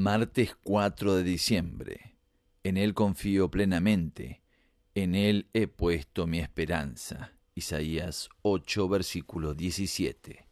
Martes 4 de diciembre. En Él confío plenamente, en Él he puesto mi esperanza. Isaías 8, versículo 17.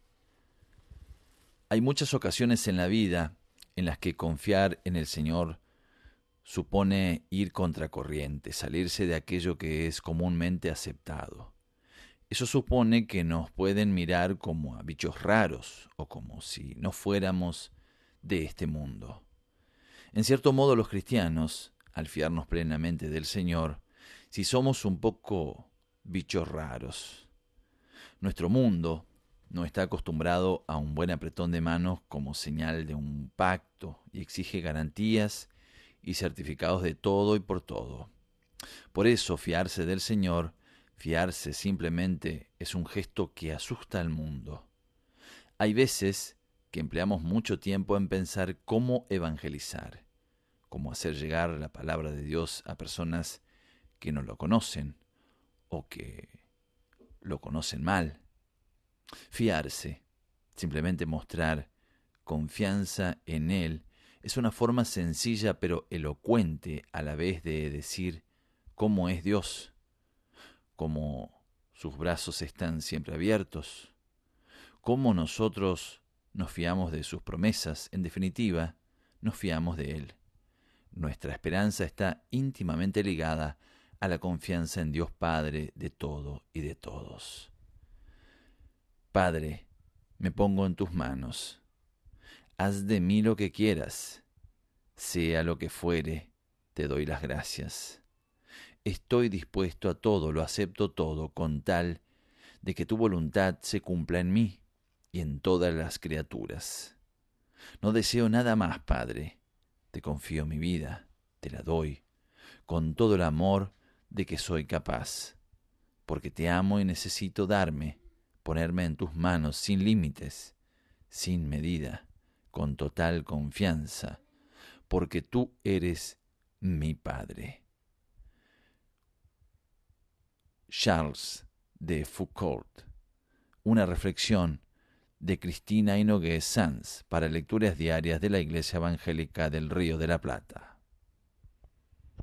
Hay muchas ocasiones en la vida en las que confiar en el Señor supone ir contracorriente, salirse de aquello que es comúnmente aceptado. Eso supone que nos pueden mirar como a bichos raros o como si no fuéramos de este mundo. En cierto modo, los cristianos, al fiarnos plenamente del Señor, si somos un poco bichos raros. Nuestro mundo no está acostumbrado a un buen apretón de manos como señal de un pacto y exige garantías y certificados de todo y por todo. Por eso, fiarse del Señor, fiarse simplemente es un gesto que asusta al mundo. Hay veces que empleamos mucho tiempo en pensar cómo evangelizar, cómo hacer llegar la palabra de Dios a personas que no lo conocen o que lo conocen mal. Fiarse, simplemente mostrar confianza en Él, es una forma sencilla pero elocuente a la vez de decir cómo es Dios, cómo sus brazos están siempre abiertos, cómo nosotros nos fiamos de sus promesas, en definitiva, nos fiamos de Él. Nuestra esperanza está íntimamente ligada a la confianza en Dios Padre de todo y de todos. Padre, me pongo en tus manos. Haz de mí lo que quieras. Sea lo que fuere, te doy las gracias. Estoy dispuesto a todo, lo acepto todo, con tal de que tu voluntad se cumpla en mí y en todas las criaturas. No deseo nada más, Padre. Te confío mi vida, te la doy, con todo el amor de que soy capaz, porque te amo y necesito ponerme en tus manos sin límites, sin medida, con total confianza, porque tú eres mi Padre. Charles de Foucault. Una reflexión de Cristina Hinogué Sanz para lecturas diarias de la Iglesia Evangélica del Río de la Plata.